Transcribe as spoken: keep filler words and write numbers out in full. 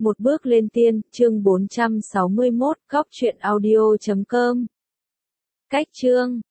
Một bước lên tiên, chương bốn trăm sáu mươi mốt, góc truyện audio chấm com. Cách chương